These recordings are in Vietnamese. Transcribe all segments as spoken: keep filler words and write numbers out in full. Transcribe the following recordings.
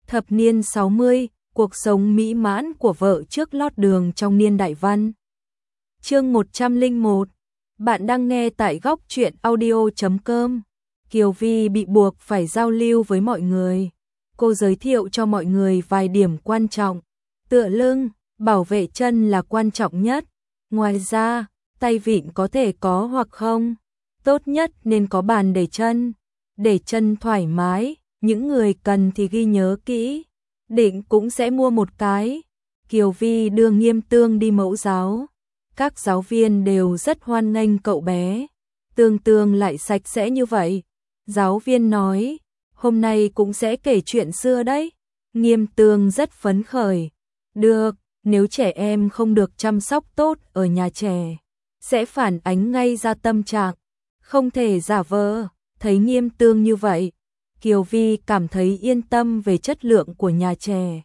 Thập niên sáu mươi, cuộc sống mỹ mãn của vợ trước lót đường trong niên đại văn. Chương một trăm lẻ một. Bạn đang nghe tại góc truyện audio chấm com. Kiều Vi bị buộc phải giao lưu với mọi người. Cô giới thiệu cho mọi người vài điểm quan trọng. Tựa lưng, bảo vệ chân là quan trọng nhất. Ngoài ra, tay vịn có thể có hoặc không. Tốt nhất nên có bàn để chân. Để chân thoải mái, những người cần thì ghi nhớ kỹ. Định cũng sẽ mua một cái. Kiều Vi đưa Nghiêm Tương đi mẫu giáo. Các giáo viên đều rất hoan nghênh cậu bé. Tương Tương lại sạch sẽ như vậy. Giáo viên nói, hôm nay cũng sẽ kể chuyện xưa đấy. Nghiêm Tương rất phấn khởi. Được, nếu trẻ em không được chăm sóc tốt ở nhà trẻ, sẽ phản ánh ngay ra tâm trạng. Không thể giả vờ. Thấy Nghiêm Tương như vậy, Kiều Vi cảm thấy yên tâm về chất lượng của nhà trẻ.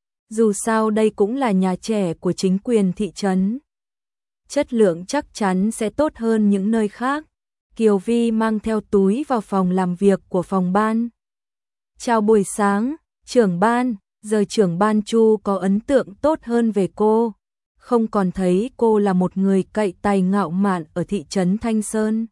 Dù sao đây cũng là nhà trẻ của chính quyền thị trấn. Chất lượng chắc chắn sẽ tốt hơn những nơi khác. Kiều Vi mang theo túi vào phòng làm việc của phòng ban. Chào buổi sáng, trưởng ban. Giờ trưởng ban Chu có ấn tượng tốt hơn về cô. Không còn thấy cô là một người cậy tài ngạo mạn ở thị trấn Thanh Sơn.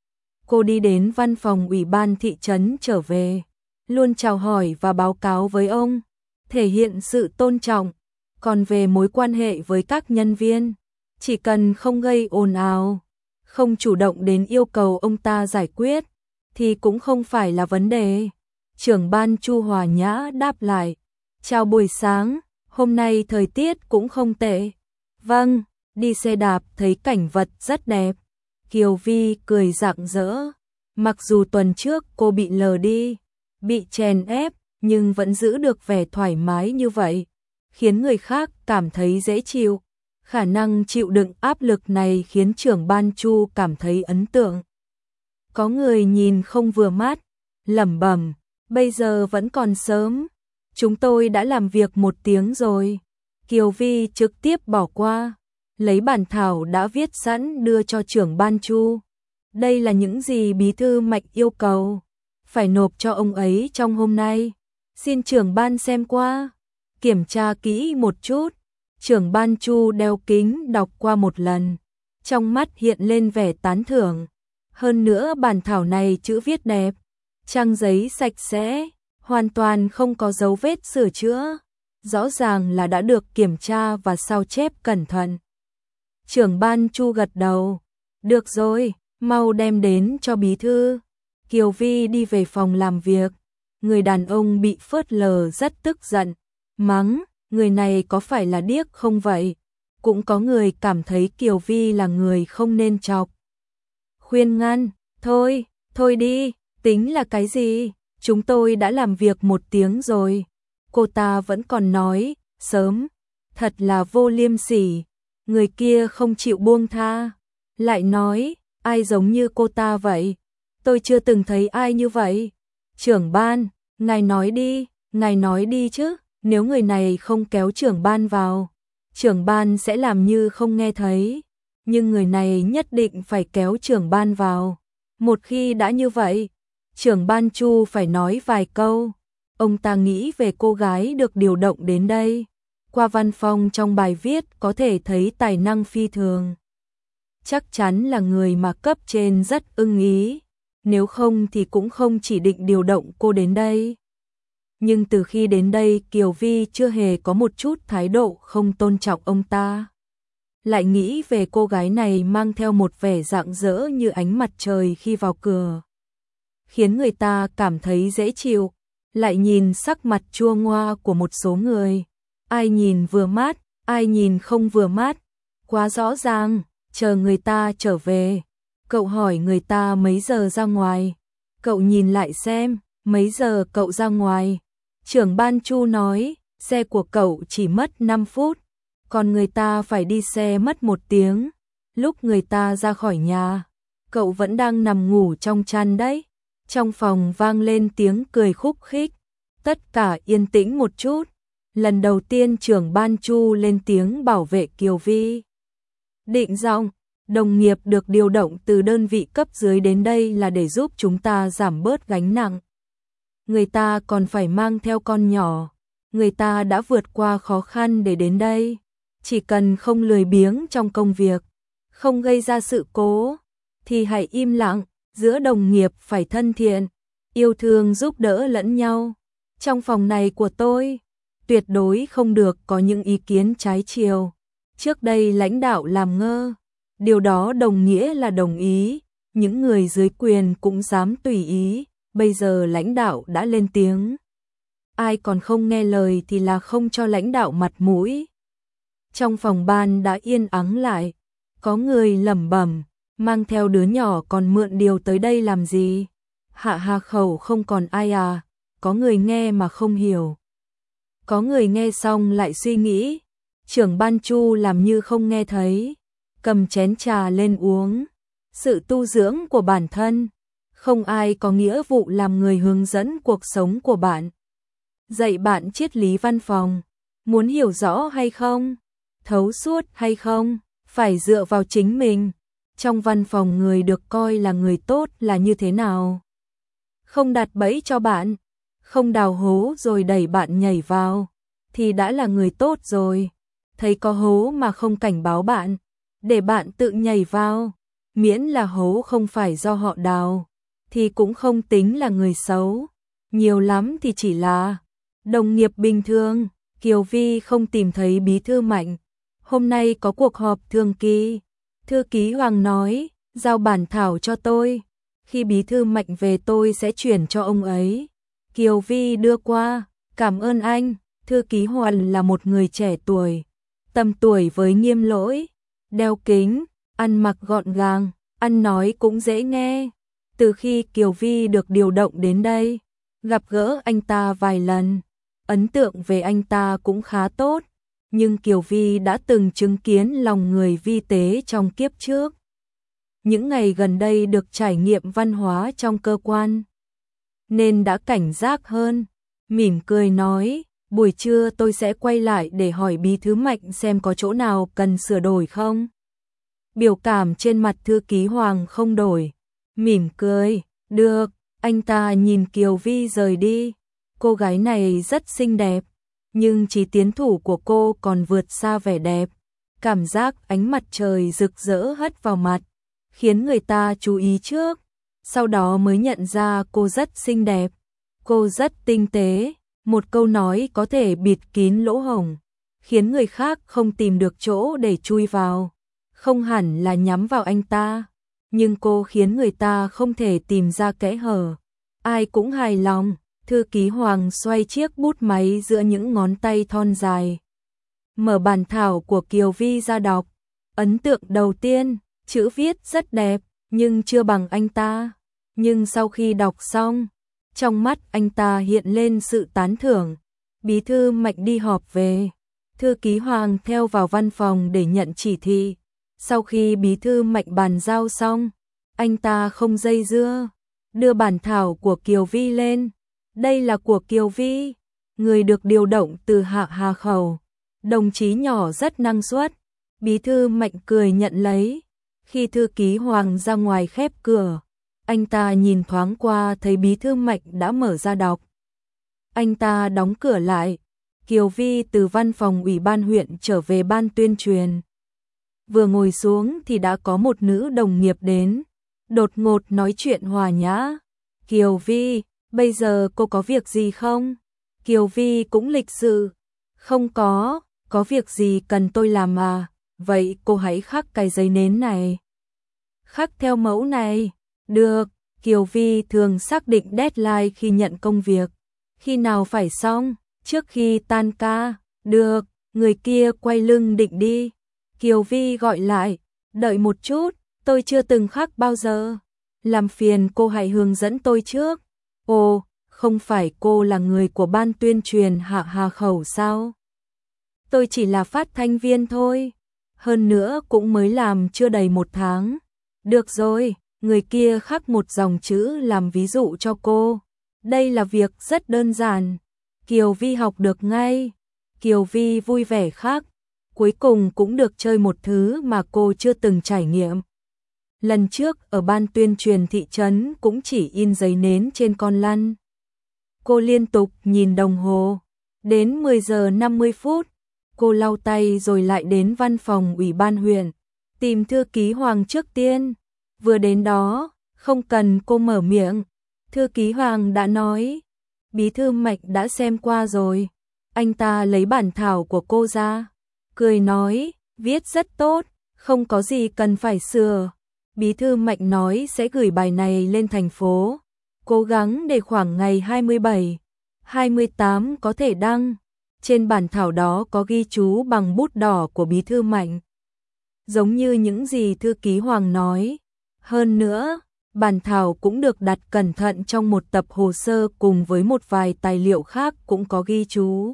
Cô đi đến văn phòng ủy ban thị trấn trở về, luôn chào hỏi và báo cáo với ông, thể hiện sự tôn trọng. Còn về mối quan hệ với các nhân viên, chỉ cần không gây ồn ào, không chủ động đến yêu cầu ông ta giải quyết, thì cũng không phải là vấn đề. Trưởng ban Chu hòa nhã đáp lại, chào buổi sáng, hôm nay thời tiết cũng không tệ. Vâng, đi xe đạp thấy cảnh vật rất đẹp. Kiều Vi cười rạng rỡ. Mặc dù tuần trước cô bị lờ đi, bị chèn ép, nhưng vẫn giữ được vẻ thoải mái như vậy, khiến người khác cảm thấy dễ chịu. Khả năng chịu đựng áp lực này khiến trưởng ban Chu cảm thấy ấn tượng. Có người nhìn không vừa mắt, lẩm bẩm, bây giờ vẫn còn sớm, chúng tôi đã làm việc một tiếng rồi. Kiều Vi trực tiếp bỏ qua, lấy bản thảo đã viết sẵn đưa cho trưởng ban Chu. Đây là những gì bí thư Mạnh yêu cầu, phải nộp cho ông ấy trong hôm nay. Xin trưởng ban xem qua, kiểm tra kỹ một chút. Trưởng ban Chu đeo kính đọc qua một lần, trong mắt hiện lên vẻ tán thưởng. Hơn nữa bản thảo này chữ viết đẹp, trang giấy sạch sẽ, hoàn toàn không có dấu vết sửa chữa. Rõ ràng là đã được kiểm tra và sao chép cẩn thận. Trưởng ban Chu gật đầu. Được rồi, mau đem đến cho bí thư. Kiều Vi đi về phòng làm việc. Người đàn ông bị phớt lờ rất tức giận. Mắng, người này có phải là điếc không vậy? Cũng có người cảm thấy Kiều Vi là người không nên chọc. Khuyên ngăn, thôi, thôi đi, tính là cái gì? Chúng tôi đã làm việc một tiếng rồi. Cô ta vẫn còn nói, sớm, thật là vô liêm sỉ. Người kia không chịu buông tha, lại nói, ai giống như cô ta vậy? Tôi chưa từng thấy ai như vậy. Trưởng ban, ngài nói đi, ngài nói đi chứ, nếu người này không kéo trưởng ban vào, trưởng ban sẽ làm như không nghe thấy, nhưng người này nhất định phải kéo trưởng ban vào. Một khi đã như vậy, trưởng ban Chu phải nói vài câu. Ông ta nghĩ về cô gái được điều động đến đây. Qua văn phong trong bài viết có thể thấy tài năng phi thường. Chắc chắn là người mà cấp trên rất ưng ý. Nếu không thì cũng không chỉ định điều động cô đến đây. Nhưng từ khi đến đây Kiều Vi chưa hề có một chút thái độ không tôn trọng ông ta. Lại nghĩ về cô gái này mang theo một vẻ rạng rỡ như ánh mặt trời khi vào cửa, khiến người ta cảm thấy dễ chịu. Lại nhìn sắc mặt chua ngoa của một số người. Ai nhìn vừa mắt, ai nhìn không vừa mắt. Quá rõ ràng, chờ người ta trở về. Cậu hỏi người ta mấy giờ ra ngoài. Cậu nhìn lại xem, mấy giờ cậu ra ngoài. Trưởng ban Chu nói, xe của cậu chỉ mất năm phút. Còn người ta phải đi xe mất một tiếng. Lúc người ta ra khỏi nhà, cậu vẫn đang nằm ngủ trong chăn đấy. Trong phòng vang lên tiếng cười khúc khích. Tất cả yên tĩnh một chút. Lần đầu tiên trưởng ban Chu lên tiếng bảo vệ Kiều Vi. Định giọng, đồng nghiệp được điều động từ đơn vị cấp dưới đến đây là để giúp chúng ta giảm bớt gánh nặng. Người ta còn phải mang theo con nhỏ, người ta đã vượt qua khó khăn để đến đây. Chỉ cần không lười biếng trong công việc, không gây ra sự cố, thì hãy im lặng, giữa đồng nghiệp phải thân thiện, yêu thương giúp đỡ lẫn nhau. Trong phòng này của tôi, tuyệt đối không được có những ý kiến trái chiều. Trước đây lãnh đạo làm ngơ, điều đó đồng nghĩa là đồng ý, những người dưới quyền cũng dám tùy ý, bây giờ lãnh đạo đã lên tiếng. Ai còn không nghe lời thì là không cho lãnh đạo mặt mũi. Trong phòng ban đã yên ắng lại, có người lẩm bẩm, mang theo đứa nhỏ còn mượn điều tới đây làm gì? Hạ Hà Khẩu không còn ai à? Có người nghe mà không hiểu. Có người nghe xong lại suy nghĩ, trưởng ban Chu làm như không nghe thấy, cầm chén trà lên uống. Sự tu dưỡng của bản thân, không ai có nghĩa vụ làm người hướng dẫn cuộc sống của bạn. Dạy bạn triết lý văn phòng, muốn hiểu rõ hay không, thấu suốt hay không, phải dựa vào chính mình. Trong văn phòng người được coi là người tốt là như thế nào? Không đặt bẫy cho bạn, không đào hố rồi đẩy bạn nhảy vào, thì đã là người tốt rồi. Thấy có hố mà không cảnh báo bạn, để bạn tự nhảy vào, miễn là hố không phải do họ đào, thì cũng không tính là người xấu. Nhiều lắm thì chỉ là đồng nghiệp bình thường. Kiều Vi không tìm thấy bí thư Mạnh. Hôm nay có cuộc họp thường kỳ. Thư ký Hoàng nói, giao bản thảo cho tôi. Khi bí thư Mạnh về tôi sẽ chuyển cho ông ấy. Kiều Vi đưa qua, cảm ơn anh. Thư ký Hoàng là một người trẻ tuổi, tầm tuổi với Nghiêm Lỗi, đeo kính, ăn mặc gọn gàng, ăn nói cũng dễ nghe. Từ khi Kiều Vi được điều động đến đây, gặp gỡ anh ta vài lần, ấn tượng về anh ta cũng khá tốt, nhưng Kiều Vi đã từng chứng kiến lòng người vi tế trong kiếp trước. Những ngày gần đây được trải nghiệm văn hóa trong cơ quan, nên đã cảnh giác hơn, mỉm cười nói, buổi trưa tôi sẽ quay lại để hỏi bí thư Mạnh xem có chỗ nào cần sửa đổi không. Biểu cảm trên mặt thư ký Hoàng không đổi, mỉm cười, được. Anh ta nhìn Kiều Vi rời đi. Cô gái này rất xinh đẹp, nhưng trí tiến thủ của cô còn vượt xa vẻ đẹp. Cảm giác ánh mặt trời rực rỡ hất vào mặt, khiến người ta chú ý trước, sau đó mới nhận ra cô rất xinh đẹp. Cô rất tinh tế, một câu nói có thể bịt kín lỗ hổng, khiến người khác không tìm được chỗ để chui vào. Không hẳn là nhắm vào anh ta, nhưng cô khiến người ta không thể tìm ra kẽ hở. Ai cũng hài lòng. Thư ký Hoàng xoay chiếc bút máy giữa những ngón tay thon dài, mở bản thảo của Kiều Vi ra đọc. Ấn tượng đầu tiên, chữ viết rất đẹp, nhưng chưa bằng anh ta. Nhưng sau khi đọc xong, trong mắt anh ta hiện lên sự tán thưởng. Bí thư Mạnh đi họp về, thư ký Hoàng theo vào văn phòng để nhận chỉ thị. Sau khi bí thư Mạnh bàn giao xong, anh ta không dây dưa, đưa bản thảo của Kiều Vi lên. Đây là của Kiều Vi, người được điều động từ Hạ Hà Khẩu, đồng chí nhỏ rất năng suất. Bí thư Mạnh cười nhận lấy. Khi thư ký Hoàng ra ngoài khép cửa, anh ta nhìn thoáng qua thấy bí thư Mạnh đã mở ra đọc. Anh ta đóng cửa lại. Kiều Vi từ văn phòng ủy ban huyện trở về ban tuyên truyền. Vừa ngồi xuống thì đã có một nữ đồng nghiệp đến, đột ngột nói chuyện hòa nhã. Kiều Vi, bây giờ cô có việc gì không? Kiều Vi cũng lịch sự. Không có, có việc gì cần tôi làm à? Vậy cô hãy khắc cái giấy nến này. Khắc theo mẫu này. Được, Kiều Vi thường xác định deadline khi nhận công việc. Khi nào phải xong? Trước khi tan ca. Được, người kia quay lưng định đi. Kiều Vi gọi lại. Đợi một chút, tôi chưa từng khắc bao giờ. Làm phiền cô hãy hướng dẫn tôi trước. Ồ, không phải cô là người của ban tuyên truyền Hạ Hà Khẩu sao? Tôi chỉ là phát thanh viên thôi. Hơn nữa cũng mới làm chưa đầy một tháng. Được rồi, người kia khắc một dòng chữ làm ví dụ cho cô. Đây là việc rất đơn giản. Kiều Vi học được ngay. Kiều Vi vui vẻ khắc. Cuối cùng cũng được chơi một thứ mà cô chưa từng trải nghiệm. Lần trước ở ban tuyên truyền thị trấn cũng chỉ in giấy nến trên con lăn. Cô liên tục nhìn đồng hồ. Đến mười giờ năm mươi phút, cô lau tay rồi lại đến văn phòng ủy ban huyện, tìm thư ký Hoàng trước tiên. Vừa đến đó, không cần cô mở miệng, thư ký Hoàng đã nói, bí thư Mạnh đã xem qua rồi. Anh ta lấy bản thảo của cô ra, cười nói, viết rất tốt, không có gì cần phải sửa. Bí thư Mạnh nói sẽ gửi bài này lên thành phố, cố gắng để khoảng ngày hai mươi bảy, hai mươi tám có thể đăng. Trên bản thảo đó có ghi chú bằng bút đỏ của bí thư Mạnh, giống như những gì thư ký Hoàng nói. Hơn nữa, bản thảo cũng được đặt cẩn thận trong một tập hồ sơ cùng với một vài tài liệu khác cũng có ghi chú.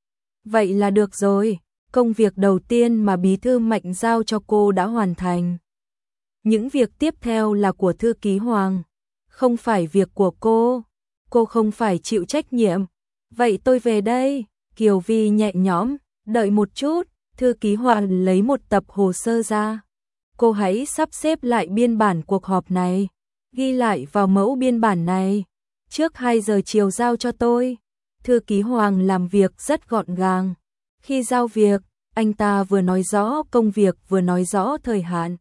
Vậy là được rồi, công việc đầu tiên mà bí thư Mạnh giao cho cô đã hoàn thành. Những việc tiếp theo là của thư ký Hoàng, không phải việc của cô. Cô không phải chịu trách nhiệm. Vậy tôi về đây. Kiều Vi nhẹ nhõm, đợi một chút, thư ký Hoàng lấy một tập hồ sơ ra. Cô hãy sắp xếp lại biên bản cuộc họp này, ghi lại vào mẫu biên bản này, trước hai giờ chiều giao cho tôi. Thư ký Hoàng làm việc rất gọn gàng. Khi giao việc, anh ta vừa nói rõ công việc vừa nói rõ thời hạn.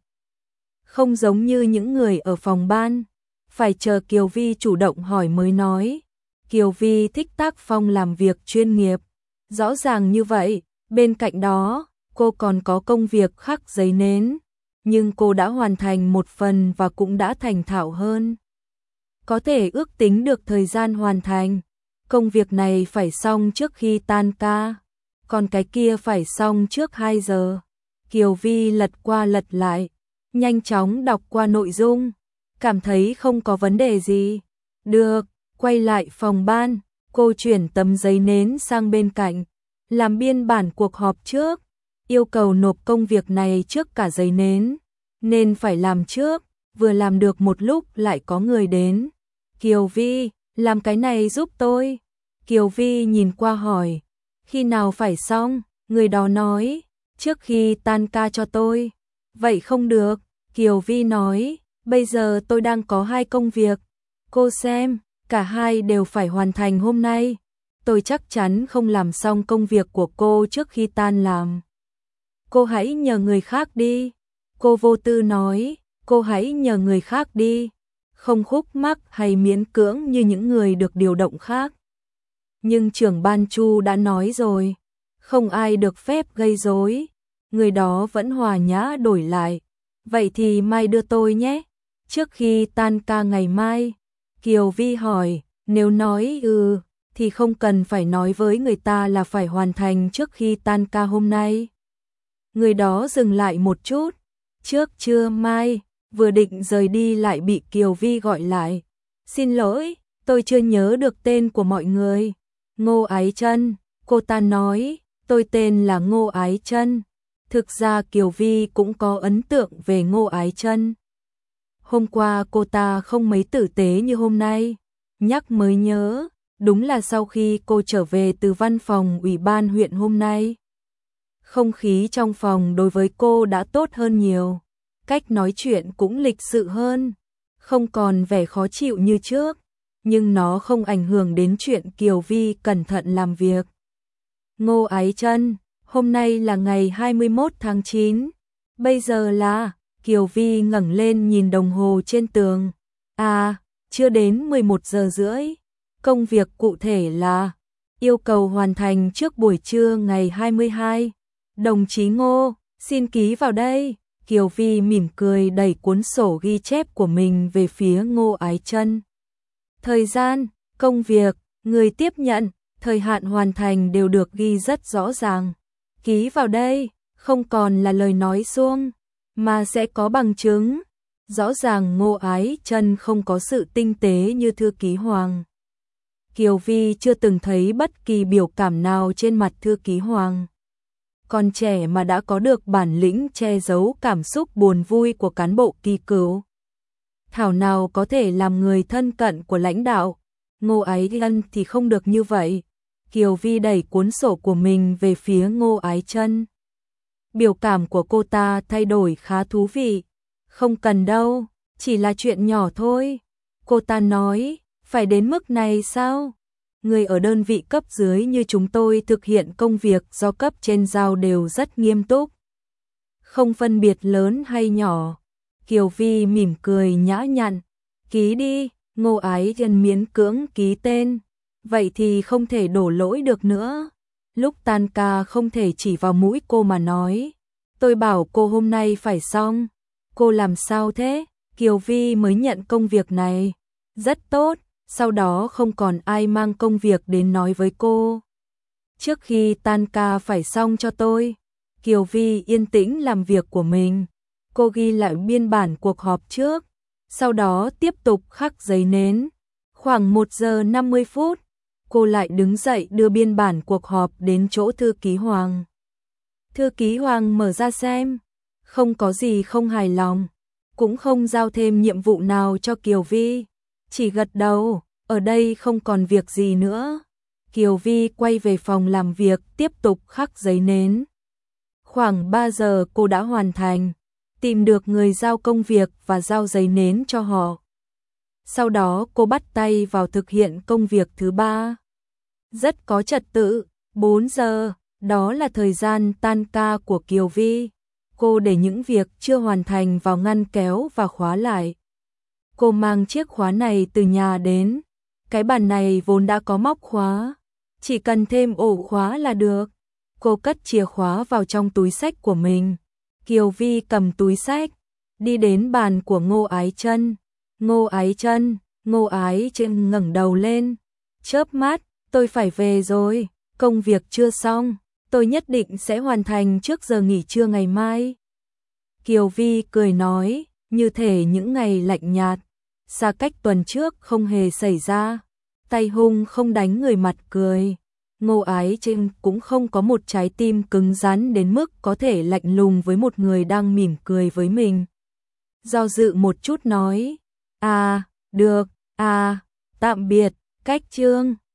Không giống như những người ở phòng ban, phải chờ Kiều Vi chủ động hỏi mới nói. Kiều Vi thích tác phong làm việc chuyên nghiệp, rõ ràng như vậy. Bên cạnh đó, cô còn có công việc khắc giấy nến, nhưng cô đã hoàn thành một phần và cũng đã thành thạo hơn. Có thể ước tính được thời gian hoàn thành. Công việc này phải xong trước khi tan ca, còn cái kia phải xong trước hai giờ. Kiều Vi lật qua lật lại, nhanh chóng đọc qua nội dung, cảm thấy không có vấn đề gì. Được, quay lại phòng ban, cô chuyển tấm giấy nến sang bên cạnh, làm biên bản cuộc họp trước, yêu cầu nộp công việc này trước cả giấy nến, nên phải làm trước. Vừa làm được một lúc lại có người đến. Kiều Vi, làm cái này giúp tôi. Kiều Vi nhìn qua hỏi, khi nào phải xong? Người đó nói, trước khi tan ca cho tôi. Vậy không được, Kiều Vi nói, bây giờ tôi đang có hai công việc. Cô xem, cả hai đều phải hoàn thành hôm nay. Tôi chắc chắn không làm xong công việc của cô trước khi tan làm. Cô hãy nhờ người khác đi. Cô vô tư nói, cô hãy nhờ người khác đi. Không khúc mắc hay miễn cưỡng như những người được điều động khác. Nhưng trưởng ban Chu đã nói rồi, không ai được phép gây rối. Người đó vẫn hòa nhã đổi lại, vậy thì mai đưa tôi nhé, trước khi tan ca ngày mai. Kiều Vi hỏi, nếu nói ừ, thì không cần phải nói với người ta là phải hoàn thành trước khi tan ca hôm nay. Người đó dừng lại một chút, trước trưa mai, vừa định rời đi lại bị Kiều Vi gọi lại. Xin lỗi, tôi chưa nhớ được tên của mọi người. Ngô Ái Chân, cô ta nói, tôi tên là Ngô Ái Chân. Thực ra Kiều Vi cũng có ấn tượng về Ngô Ái Chân. Hôm qua cô ta không mấy tử tế như hôm nay, nhắc mới nhớ, đúng là sau khi cô trở về từ văn phòng ủy ban huyện hôm nay. Không khí trong phòng đối với cô đã tốt hơn nhiều, cách nói chuyện cũng lịch sự hơn, không còn vẻ khó chịu như trước, nhưng nó không ảnh hưởng đến chuyện Kiều Vi cẩn thận làm việc. Ngô Ái Chân, hôm nay là ngày hai mươi mốt tháng chín, bây giờ là, Kiều Vi ngẩng lên nhìn đồng hồ trên tường. À, chưa đến mười một giờ rưỡi. Công việc cụ thể là yêu cầu hoàn thành trước buổi trưa ngày hai mươi hai. Đồng chí Ngô, xin ký vào đây. Kiều Vi mỉm cười đẩy cuốn sổ ghi chép của mình về phía Ngô Ái Chân. Thời gian, công việc, người tiếp nhận, thời hạn hoàn thành đều được ghi rất rõ ràng. Ký vào đây, không còn là lời nói suông, mà sẽ có bằng chứng. Rõ ràng Ngô Ái Chân không có sự tinh tế như thư ký Hoàng. Kiều Vi chưa từng thấy bất kỳ biểu cảm nào trên mặt thư ký Hoàng. Còn trẻ mà đã có được bản lĩnh che giấu cảm xúc buồn vui của cán bộ kỳ cựu. Thảo nào có thể làm người thân cận của lãnh đạo. Ngô Ái Chân thì không được như vậy. Kiều Vi đẩy cuốn sổ của mình về phía Ngô Ái Chân. Biểu cảm của cô ta thay đổi khá thú vị. Không cần đâu, chỉ là chuyện nhỏ thôi. Cô ta nói, phải đến mức này sao? người ở đơn vị cấp dưới như chúng tôi thực hiện công việc do cấp trên giao đều rất nghiêm túc. Không phân biệt lớn hay nhỏ. Kiều Vi mỉm cười nhã nhặn. Ký đi, Ngô Ái Chân miễn cưỡng ký tên. Vậy thì không thể đổ lỗi được nữa. Lúc tan ca không thể chỉ vào mũi cô mà nói. Tôi bảo cô hôm nay phải xong. Cô làm sao thế? Kiều Vi mới nhận công việc này. Rất tốt, sau đó không còn ai mang công việc đến nói với cô. Trước khi tan ca phải xong cho tôi. Kiều Vi yên tĩnh làm việc của mình. Cô ghi lại biên bản cuộc họp trước, sau đó tiếp tục khắc giấy nến. Khoảng một giờ năm mươi phút, cô lại đứng dậy đưa biên bản cuộc họp đến chỗ thư ký Hoàng. Thư ký Hoàng mở ra xem, không có gì không hài lòng, cũng không giao thêm nhiệm vụ nào cho Kiều Vi, chỉ gật đầu, ở đây không còn việc gì nữa. Kiều Vi quay về phòng làm việc tiếp tục khắc giấy nến. Khoảng ba giờ cô đã hoàn thành, tìm được người giao công việc và giao giấy nến cho họ. Sau đó cô bắt tay vào thực hiện công việc thứ ba. Rất có trật tự, bốn giờ, đó là thời gian tan ca của Kiều Vi. Cô để những việc chưa hoàn thành vào ngăn kéo và khóa lại. Cô mang chiếc khóa này từ nhà đến. Cái bàn này vốn đã có móc khóa, chỉ cần thêm ổ khóa là được. Cô cất chìa khóa vào trong túi xách của mình. Kiều Vi cầm túi xách, đi đến bàn của Ngô Ái Chân. Ngô Ái Chân, Ngô Ái Chân ngẩng đầu lên, chớp mắt, tôi phải về rồi, công việc chưa xong, tôi nhất định sẽ hoàn thành trước giờ nghỉ trưa ngày mai. Kiều Vi cười nói, như thể những ngày lạnh nhạt, xa cách tuần trước không hề xảy ra, tay hung không đánh người mặt cười. Ngô Ái Chân cũng không có một trái tim cứng rắn đến mức có thể lạnh lùng với một người đang mỉm cười với mình. Do dự một chút nói, à, được, à, tạm biệt, cách chương.